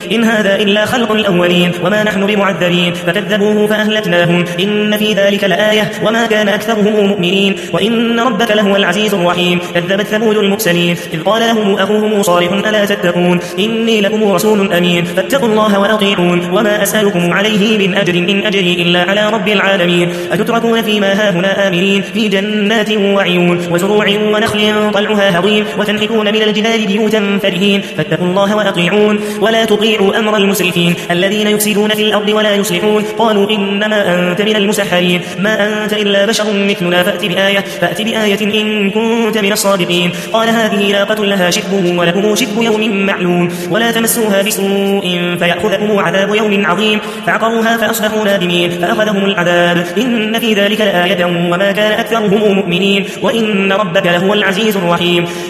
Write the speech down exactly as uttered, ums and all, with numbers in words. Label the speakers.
Speaker 1: إن هذا إلا خلق الأولين وما نحن بمعذبين فكذبوه فأهلكناهم إن في ذلك لآية وما كان أكثرهم مؤمنين وإن ربك لهو العزيز الرحيم كذبت ثمود المرسلين إذ قال لهم أخوهم صالح ألا تتقون إني لكم رسول أمين فاتقوا الله وأطيعون وما أسألكم عليه من أجر إن أجري إلا على رب العالمين أتتركون فيما هاهنا آمنين في جنات وعيون وزروع ونخل طلعها هضيم وتنحتون من الجبال بيوتا فرهين فاتقوا الله وأطيعون ولا تطيعوا أمر المسرفين الذين يفسدون في الأرض ولا يصلحون قالوا إنما أنت من المسحرين ما أنت إلا بشر مثلنا فأت بآية, فأت بآية إن كنت من الصادقين قال هذه ناقة لها شرب ولكم شرب يوم معلوم ولا تمسوها بسوء فيأخذكم عذاب يوم عظيم فعقروها فأصبحوا نادمين فأخذهم العذاب إن في ذلك لآية وما كان أكثرهم مؤمنين وإن ربك لهو العزيز الرحيم